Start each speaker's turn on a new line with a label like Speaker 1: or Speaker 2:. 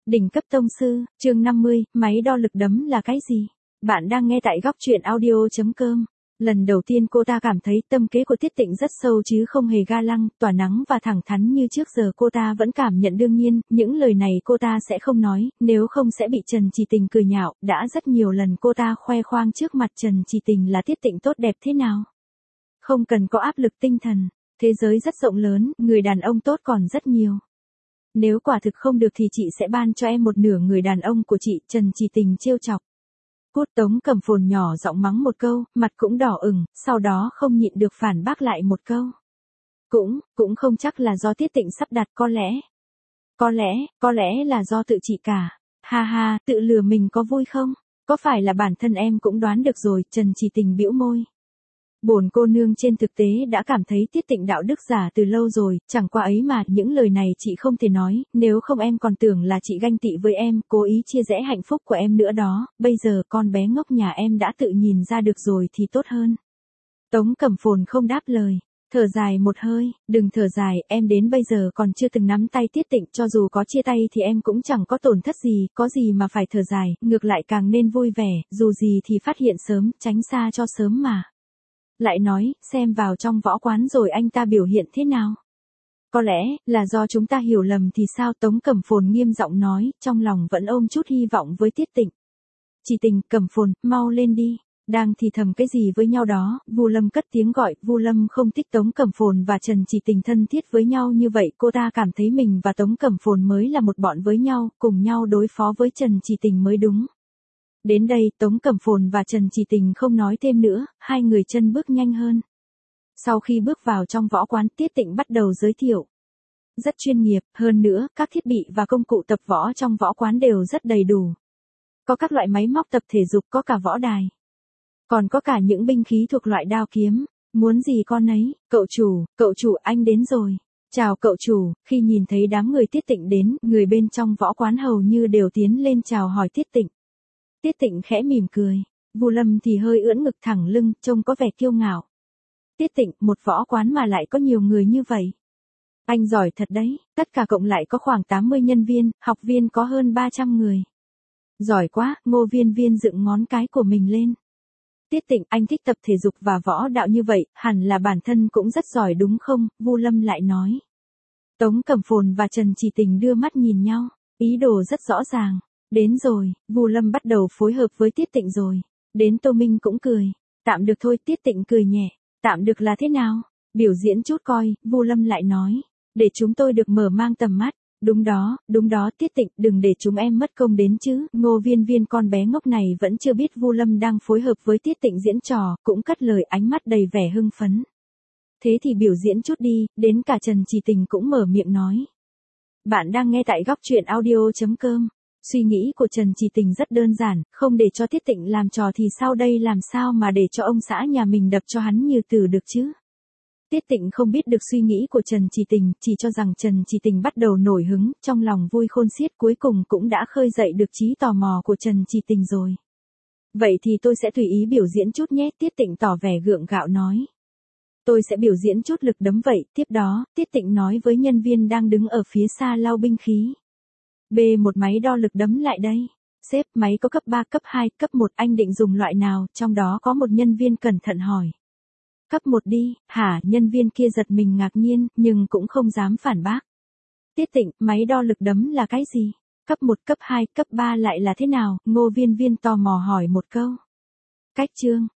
Speaker 1: Đỉnh cấp tông sư, chương 50, máy đo lực đấm là cái gì? Bạn đang nghe tại góc truyện audio.com. Lần đầu tiên cô ta cảm thấy tâm kế của Tiết Tịnh rất sâu chứ không hề ga lăng, tỏa nắng và thẳng thắn như trước giờ cô ta vẫn cảm nhận đương nhiên, những lời này cô ta sẽ không nói, nếu không sẽ bị Trần Chỉ Tình cười nhạo, đã rất nhiều lần cô ta khoe khoang trước mặt Trần Chỉ Tình là Tiết Tịnh tốt đẹp thế nào. Không cần có áp lực tinh thần, thế giới rất rộng lớn, người đàn ông tốt còn rất nhiều. Nếu quả thực không được thì chị sẽ ban cho em một nửa người đàn ông của chị, Trần Chỉ Tình trêu chọc. Cút. Tống Cẩm Phồn nhỏ giọng mắng một câu, mặt cũng đỏ ửng, sau đó không nhịn được phản bác lại một câu. Cũng không chắc là do Tiết Tịnh sắp đặt, có lẽ là do tự chị cả. Ha ha, tự lừa mình có vui không? Có phải là bản thân em cũng đoán được rồi, Trần Chỉ Tình bĩu môi. Bổn cô nương trên thực tế đã cảm thấy Tiết Tịnh đạo đức giả từ lâu rồi, chẳng qua ấy mà, những lời này chị không thể nói, nếu không em còn tưởng là chị ganh tị với em, cố ý chia rẽ hạnh phúc của em nữa đó, bây giờ con bé ngốc nhà em đã tự nhìn ra được rồi thì tốt hơn. Tống Cẩm Phồn không đáp lời, thở dài một hơi, đừng thở dài, em đến bây giờ còn chưa từng nắm tay Tiết Tịnh, cho dù có chia tay thì em cũng chẳng có tổn thất gì, có gì mà phải thở dài, ngược lại càng nên vui vẻ, dù gì thì phát hiện sớm, tránh xa cho sớm mà. Lại nói, xem vào trong võ quán rồi anh ta biểu hiện thế nào. Có lẽ, là do chúng ta hiểu lầm thì sao, Tống Cẩm Phồn nghiêm giọng nói, trong lòng vẫn ôm chút hy vọng với Tiết Tịnh. Chỉ Tình, Cẩm Phồn, mau lên đi. Đang thì thầm cái gì với nhau đó, Vu Lâm cất tiếng gọi, Vu Lâm không thích Tống Cẩm Phồn và Trần Chỉ Tình thân thiết với nhau như vậy, cô ta cảm thấy mình và Tống Cẩm Phồn mới là một bọn với nhau, cùng nhau đối phó với Trần Chỉ Tình mới đúng. Đến đây, Tống Cẩm Phồn và Trần Chỉ Tình không nói thêm nữa, hai người chân bước nhanh hơn. Sau khi bước vào trong võ quán, Tiết Tịnh bắt đầu giới thiệu. Rất chuyên nghiệp, hơn nữa, các thiết bị và công cụ tập võ trong võ quán đều rất đầy đủ. Có các loại máy móc tập thể dục, có cả võ đài. Còn có cả những binh khí thuộc loại đao kiếm, muốn gì con ấy, cậu chủ, anh đến rồi. Chào cậu chủ, khi nhìn thấy đám người Tiết Tịnh đến, người bên trong võ quán hầu như đều tiến lên chào hỏi Tiết Tịnh. Tiết Tịnh khẽ mỉm cười, Vu Lâm thì hơi ưỡn ngực thẳng lưng, trông có vẻ kiêu ngạo. Tiết Tịnh, một võ quán mà lại có nhiều người như vậy. Anh giỏi thật đấy, tất cả cộng lại có khoảng 80 nhân viên, học viên có hơn 300 người. Giỏi quá, Ngô Viên Viên dựng ngón cái của mình lên. Tiết Tịnh, anh thích tập thể dục và võ đạo như vậy, hẳn là bản thân cũng rất giỏi đúng không? Vu Lâm lại nói. Tống Cẩm Phồn và Trần Chỉ Tình đưa mắt nhìn nhau, ý đồ rất rõ ràng. Đến rồi, Vu Lâm bắt đầu phối hợp với Tiết Tịnh rồi. Đến Tô Minh cũng cười. Tạm được thôi, Tiết Tịnh cười nhẹ. Tạm được là thế nào? Biểu diễn chút coi, Vu Lâm lại nói. Để chúng tôi được mở mang tầm mắt. Đúng đó, Tiết Tịnh, đừng để chúng em mất công đến chứ. Ngô Viên Viên con bé ngốc này vẫn chưa biết Vu Lâm đang phối hợp với Tiết Tịnh diễn trò, cũng cất lời ánh mắt đầy vẻ hưng phấn. Thế thì biểu diễn chút đi, đến cả Trần Chỉ Tình cũng mở miệng nói. Bạn đang nghe tại góc truyện audio.com. Suy nghĩ của Trần Chỉ Tình rất đơn giản, không để cho Tiết Tịnh làm trò thì sao đây, làm sao mà để cho ông xã nhà mình đập cho hắn như tử được chứ? Tiết Tịnh không biết được suy nghĩ của Trần Chỉ Tình, chỉ cho rằng Trần Chỉ Tình bắt đầu nổi hứng, trong lòng vui khôn xiết, cuối cùng cũng đã khơi dậy được trí tò mò của Trần Chỉ Tình rồi. Vậy thì tôi sẽ tùy ý biểu diễn chút nhé, Tiết Tịnh tỏ vẻ gượng gạo nói. Tôi sẽ biểu diễn chút lực đấm vậy, tiếp đó, Tiết Tịnh nói với nhân viên đang đứng ở phía xa lau binh khí. B1 máy đo lực đấm lại đây. Sếp, máy có cấp 3, cấp 2, cấp 1, anh định dùng loại nào, trong đó có một nhân viên cẩn thận hỏi. Cấp 1 đi, hả, nhân viên kia giật mình ngạc nhiên, nhưng cũng không dám phản bác. Tiết Tịnh, máy đo lực đấm là cái gì? Cấp 1, cấp 2, cấp 3 lại là thế nào? Ngô Viên Viên tò mò hỏi một câu. Cách chương.